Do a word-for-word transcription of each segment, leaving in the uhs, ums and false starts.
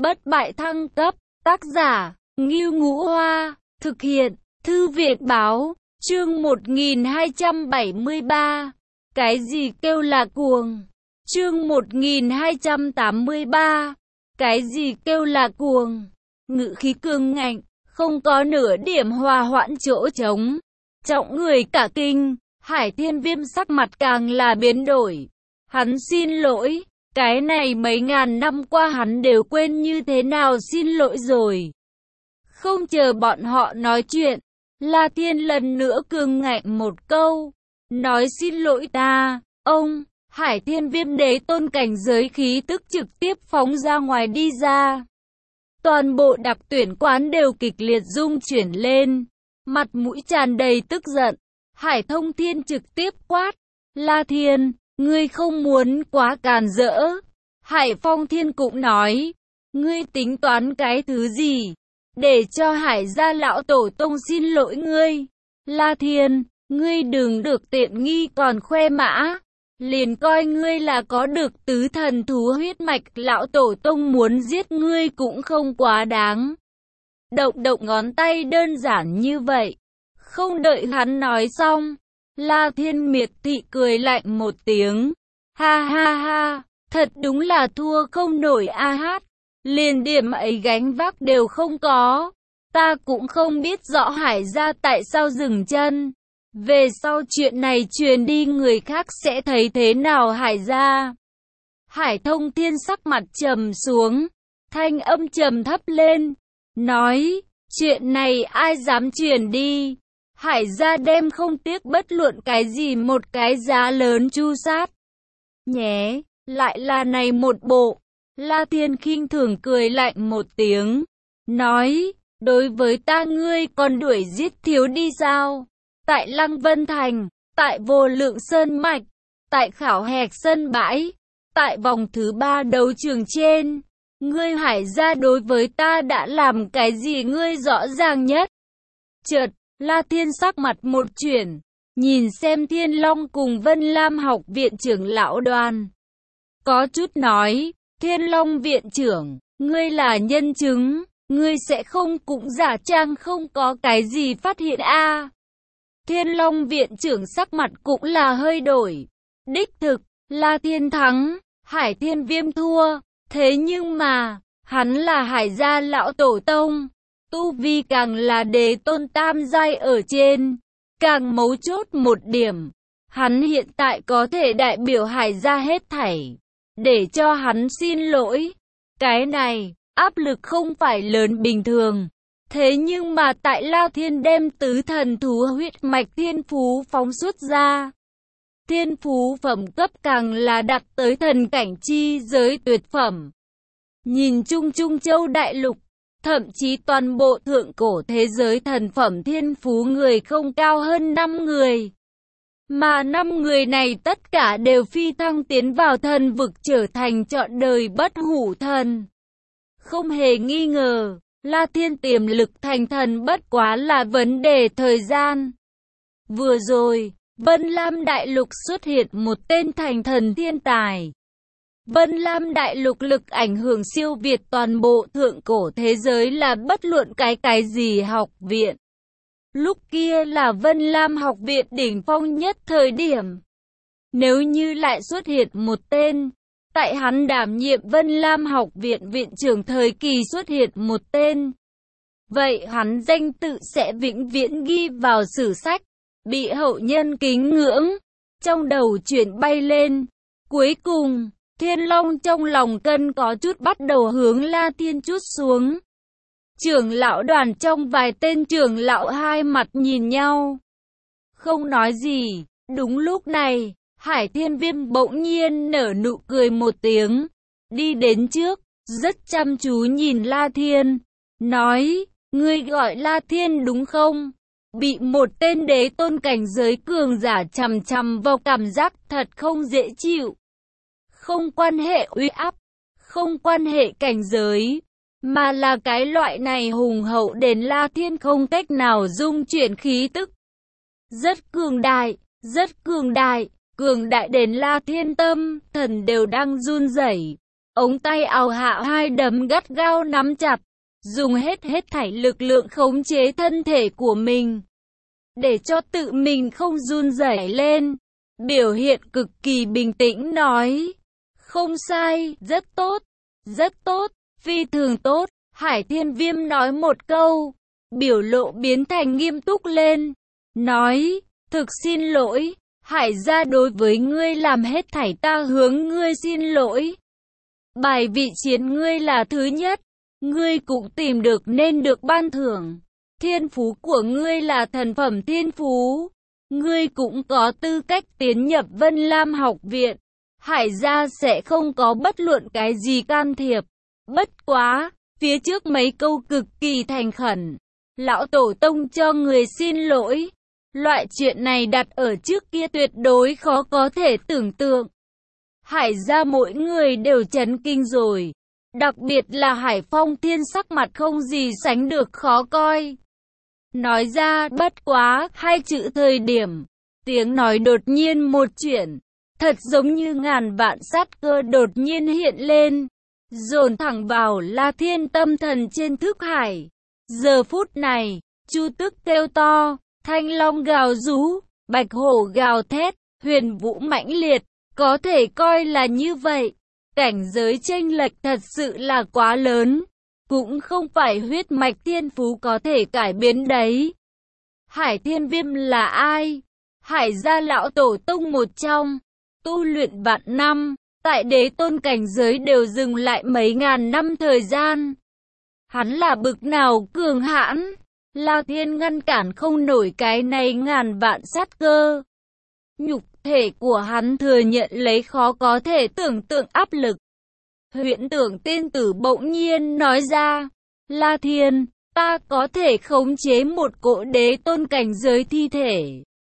bất bại thăng cấp, tác giả, Ngưu Ngũ Hoa, thực hiện, Thư viện Báo, chương một nghìn hai trăm bảy mươi ba, cái gì kêu là cuồng, chương một nghìn hai trăm tám mươi ba, cái gì kêu là cuồng, ngữ khí cương ngạnh, không có nửa điểm hòa hoãn chỗ trống, trọng người cả kinh, Hải Thiên Viêm sắc mặt càng là biến đổi, hắn xin lỗi. Cái này mấy ngàn năm qua hắn đều quên như thế nào xin lỗi rồi. Không chờ bọn họ nói chuyện, La Thiên lần nữa cương ngạnh một câu. Nói xin lỗi ta, ông, Hải Thiên Viêm đế tôn cảnh giới khí tức trực tiếp phóng ra ngoài đi ra. Toàn bộ đặc tuyển quán đều kịch liệt rung chuyển lên, mặt mũi tràn đầy tức giận. Hải Thông Thiên trực tiếp quát, La Thiên, ngươi không muốn quá càn rỡ. Hải Phong Thiên cũng nói, ngươi tính toán cái thứ gì, để cho Hải gia lão tổ tông xin lỗi ngươi. La Thiên, ngươi đừng được tiện nghi còn khoe mã, liền coi ngươi là có được tứ thần thú huyết mạch, lão tổ tông muốn giết ngươi cũng không quá đáng. Động động ngón tay đơn giản như vậy. Không đợi hắn nói xong, La Thiên miệt thị cười lạnh một tiếng. Ha ha ha, thật đúng là thua không nổi a hát. Liền điểm ấy gánh vác đều không có. Ta cũng không biết rõ Hải gia tại sao dừng chân. Về sau chuyện này truyền đi người khác sẽ thấy thế nào Hải gia. Hải Thông Thiên sắc mặt trầm xuống, thanh âm trầm thấp lên, nói, chuyện này ai dám truyền đi. Hải gia đem không tiếc bất luận cái gì một cái giá lớn chu sát. Nhé, lại là này một bộ. La Thiên khinh thường cười lạnh một tiếng, nói, đối với ta ngươi còn đuổi giết thiếu đi sao? Tại Lăng Vân Thành, tại Vô Lượng Sơn Mạch, tại Khảo Hẹc Sân Bãi, tại vòng thứ ba đấu trường trên, ngươi Hải gia đối với ta đã làm cái gì ngươi rõ ràng nhất. Chợt, La Thiên sắc mặt một chuyển, nhìn xem Thiên Long cùng Vân Lam học viện trưởng lão đoàn. Có chút nói, Thiên Long viện trưởng, ngươi là nhân chứng, ngươi sẽ không cũng giả trang không có cái gì phát hiện a à. Thiên Long viện trưởng sắc mặt cũng là hơi đổi. Đích thực, La Thiên thắng, Hải Thiên Viêm thua, thế nhưng mà, hắn là Hải gia lão tổ tông. Tu vi càng là đế tôn tam giai ở trên, càng mấu chốt một điểm, hắn hiện tại có thể đại biểu Hải gia hết thảy, để cho hắn xin lỗi. Cái này, áp lực không phải lớn bình thường, thế nhưng mà tại La Thiên đem tứ thần thú huyết mạch thiên phú phóng xuất ra. Thiên phú phẩm cấp càng là đạt tới thần cảnh chi giới tuyệt phẩm. Nhìn chung Trung Châu đại lục, thậm chí toàn bộ thượng cổ thế giới thần phẩm thiên phú người không cao hơn năm người. Mà năm người này tất cả đều phi thăng tiến vào thần vực trở thành trọn đời bất hủ thần. Không hề nghi ngờ, La Thiên tiềm lực thành thần bất quá là vấn đề thời gian. Vừa rồi, Vân Lam Đại Lục xuất hiện một tên thành thần thiên tài. Vân Lam Đại Lục lực ảnh hưởng siêu việt toàn bộ thượng cổ thế giới là bất luận cái cái gì học viện. Lúc kia là Vân Lam học viện đỉnh phong nhất thời điểm. Nếu như lại xuất hiện một tên, tại hắn đảm nhiệm Vân Lam học viện viện trưởng thời kỳ xuất hiện một tên, vậy hắn danh tự sẽ vĩnh viễn ghi vào sử sách, bị hậu nhân kính ngưỡng. Trong đầu chuyển bay lên, cuối cùng Thiên Long trong lòng cân có chút bắt đầu hướng La Thiên chút xuống. Trưởng lão đoàn trong vài tên trưởng lão hai mặt nhìn nhau, không nói gì. Đúng lúc này, Hải Thiên Viêm bỗng nhiên nở nụ cười một tiếng, đi đến trước, rất chăm chú nhìn La Thiên, nói, ngươi gọi La Thiên đúng không? Bị một tên đế tôn cảnh giới cường giả chằm chằm vào cảm giác thật không dễ chịu. Không quan hệ uy áp, không quan hệ cảnh giới, mà là cái loại này hùng hậu đến La Thiên không cách nào dung chuyển khí tức. Rất cường đại, rất cường đại, cường đại đến La Thiên tâm, thần đều đang run rẩy. ống tay áo hạ hai đấm gắt gao nắm chặt, dùng hết hết thảy lực lượng khống chế thân thể của mình, để cho tự mình không run rẩy lên. Biểu hiện cực kỳ bình tĩnh nói, không sai, rất tốt, rất tốt, phi thường tốt. Hải Thiên Viêm nói một câu, biểu lộ biến thành nghiêm túc lên, nói, thực xin lỗi, Hải gia đối với ngươi làm hết thảy ta hướng ngươi xin lỗi. Bài vị chiến ngươi là thứ nhất, ngươi cũng tìm được nên được ban thưởng. Thiên phú của ngươi là thần phẩm thiên phú, ngươi cũng có tư cách tiến nhập Vân Lam học viện. Hải gia sẽ không có bất luận cái gì can thiệp. Bất quá, phía trước mấy câu cực kỳ thành khẩn, lão tổ tông cho người xin lỗi. Loại chuyện này đặt ở trước kia tuyệt đối khó có thể tưởng tượng. Hải gia mỗi người đều chấn kinh rồi. Đặc biệt là Hải Phong Thiên sắc mặt không gì sánh được khó coi. Nói ra bất quá hai chữ thời điểm. Tiếng nói đột nhiên một chuyển. Thật giống như ngàn vạn sát cơ đột nhiên hiện lên. Dồn thẳng vào La Thiên tâm thần trên thức hải. Giờ phút này, Chu Tức kêu to, Thanh Long gào rú, Bạch Hổ gào thét, Huyền Vũ mãnh liệt. Có thể coi là như vậy. Cảnh giới chênh lệch thật sự là quá lớn. Cũng không phải huyết mạch thiên phú có thể cải biến đấy. Hải Thiên Viêm là ai? Hải gia lão tổ tông một trong. Tu luyện vạn năm. Tại đế tôn cảnh giới đều dừng lại mấy ngàn năm thời gian. Hắn là bực nào cường hãn. La Thiên ngăn cản không nổi cái này ngàn vạn sát cơ. Nhục thể của hắn thừa nhận lấy khó có thể tưởng tượng áp lực. Huyễn Tưởng tiên tử bỗng nhiên nói ra, La Thiên, ta có thể khống chế một cỗ đế tôn cảnh giới thi thể.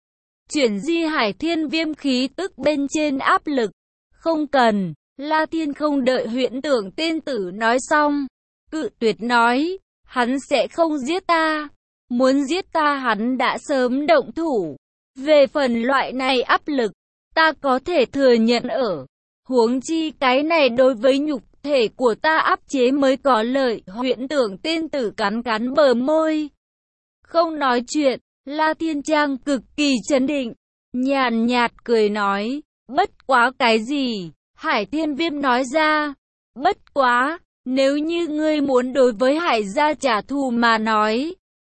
Chuyển di Hải Thiên Viêm khí tức bên trên áp lực. Không cần, La Thiên không đợi Huyễn Tưởng tiên tử nói xong. Cự tuyệt nói, hắn sẽ không giết ta. Muốn giết ta hắn đã sớm động thủ. Về phần loại này áp lực, ta có thể thừa nhận ở. Huống chi cái này đối với nhục thể của ta áp chế mới có lợi. Huyễn Tưởng tiên tử cắn cắn bờ môi. Không nói chuyện, La Thiên Trang cực kỳ trấn định. Nhàn nhạt cười nói, bất quá cái gì? Hải Thiên Viêm nói ra, bất quá, nếu như ngươi muốn đối với Hải gia trả thù mà nói,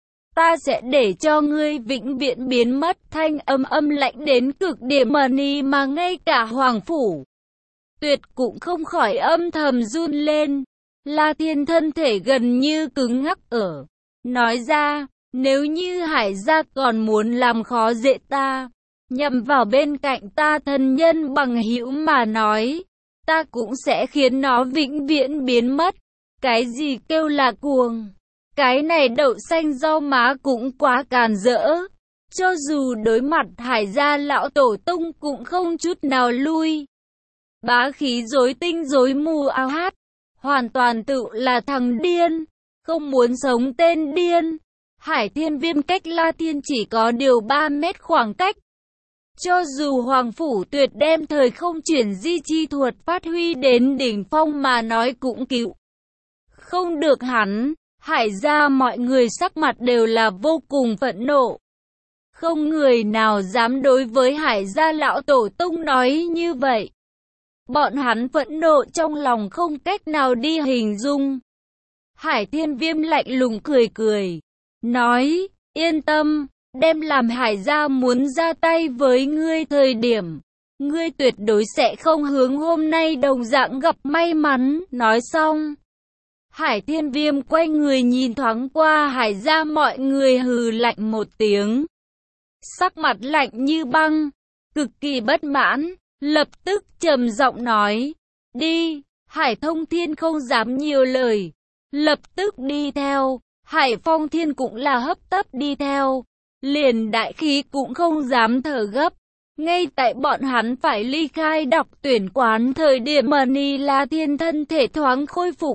ta sẽ để cho ngươi vĩnh viễn biến mất. Thanh âm âm lạnh đến cực điểm mờ ni mà ngay cả Hoàng Phủ Tuyệt cũng không khỏi âm thầm run lên. La Thiên thân thể gần như cứng ngắc ở. Nói ra, nếu như Hải gia còn muốn làm khó dễ ta, nhằm vào bên cạnh ta thân nhân bằng hữu mà nói, ta cũng sẽ khiến nó vĩnh viễn biến mất. Cái gì kêu là cuồng? Cái này đậu xanh rau má cũng quá càn rỡ. Cho dù đối mặt Hải gia lão tổ tông cũng không chút nào lui. Bá khí rối tinh rối mù ao hát. Hoàn toàn tự là thằng điên. Không muốn sống tên điên. Hải Thiên Viêm cách La Thiên chỉ có điều ba mét khoảng cách. Cho dù Hoàng Phủ Tuyệt đem thời không chuyển di chi thuật phát huy đến đỉnh phong mà nói cũng cứu không được hắn. Hải gia mọi người sắc mặt đều là vô cùng phẫn nộ. Không người nào dám đối với Hải gia lão tổ tông nói như vậy. Bọn hắn phẫn nộ trong lòng không cách nào đi hình dung. Hải Thiên Viêm lạnh lùng cười cười, nói, yên tâm, đem làm Hải gia muốn ra tay với ngươi thời điểm, ngươi tuyệt đối sẽ không hướng hôm nay đồng dạng gặp may mắn. Nói xong, Hải Thiên Viêm quay người nhìn thoáng qua Hải gia mọi người hừ lạnh một tiếng. Sắc mặt lạnh như băng, cực kỳ bất mãn, lập tức trầm giọng nói, đi. Hải Thông Thiên không dám nhiều lời, lập tức đi theo. Hải Phong Thiên cũng là hấp tấp đi theo, liền đại khí cũng không dám thở gấp. Ngay tại bọn hắn phải ly khai đọc tuyển quán thời điểm Mờ Ni La Thiên thân thể thoáng khôi phục.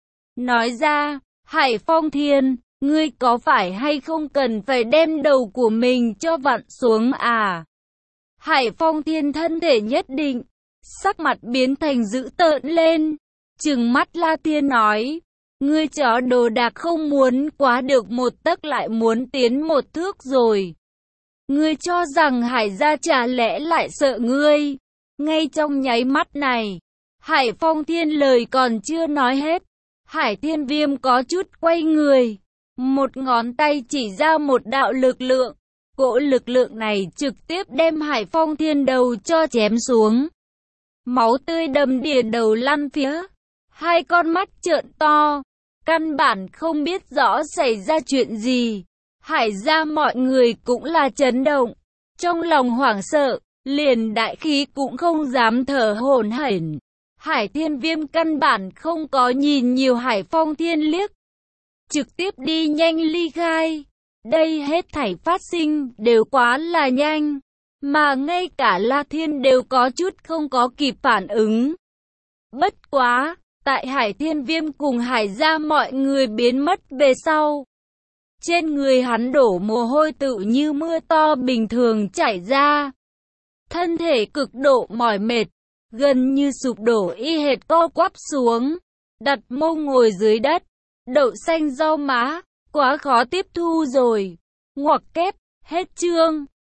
Nói ra, Hải Phong Thiên, ngươi có phải hay không cần phải đem đầu của mình cho vặn xuống à? Hải Phong Thiên thân thể nhất định, sắc mặt biến thành dữ tợn lên, trừng mắt La Thiên nói, ngươi chó đồ đạc không muốn quá được một tấc lại muốn tiến một thước rồi. Ngươi cho rằng Hải gia chả lẽ lại sợ ngươi? Ngay trong nháy mắt này, Hải Phong Thiên lời còn chưa nói hết, Hải Thiên Viêm có chút quay người, một ngón tay chỉ ra một đạo lực lượng, cỗ lực lượng này trực tiếp đem Hải Phong Thiên đầu cho chém xuống. Máu tươi đầm đìa đầu lăn phía, hai con mắt trợn to, căn bản không biết rõ xảy ra chuyện gì. Hải gia mọi người cũng là chấn động, trong lòng hoảng sợ, liền đại khí cũng không dám thở hổn hển. Hải Thiên Viêm căn bản không có nhìn nhiều Hải Phong Thiên liếc, trực tiếp đi nhanh ly khai. Đây hết thảy phát sinh đều quá là nhanh, mà ngay cả La Thiên đều có chút không có kịp phản ứng. Bất quá, tại Hải Thiên Viêm cùng Hải gia mọi người biến mất về sau, trên người hắn đổ mồ hôi tự như mưa to bình thường chảy ra. Thân thể cực độ mỏi mệt, gần như sụp đổ y hệt co quắp xuống, đặt mông ngồi dưới đất, đậu xanh rau má, quá khó tiếp thu rồi. Ngoặc kép, hết chương.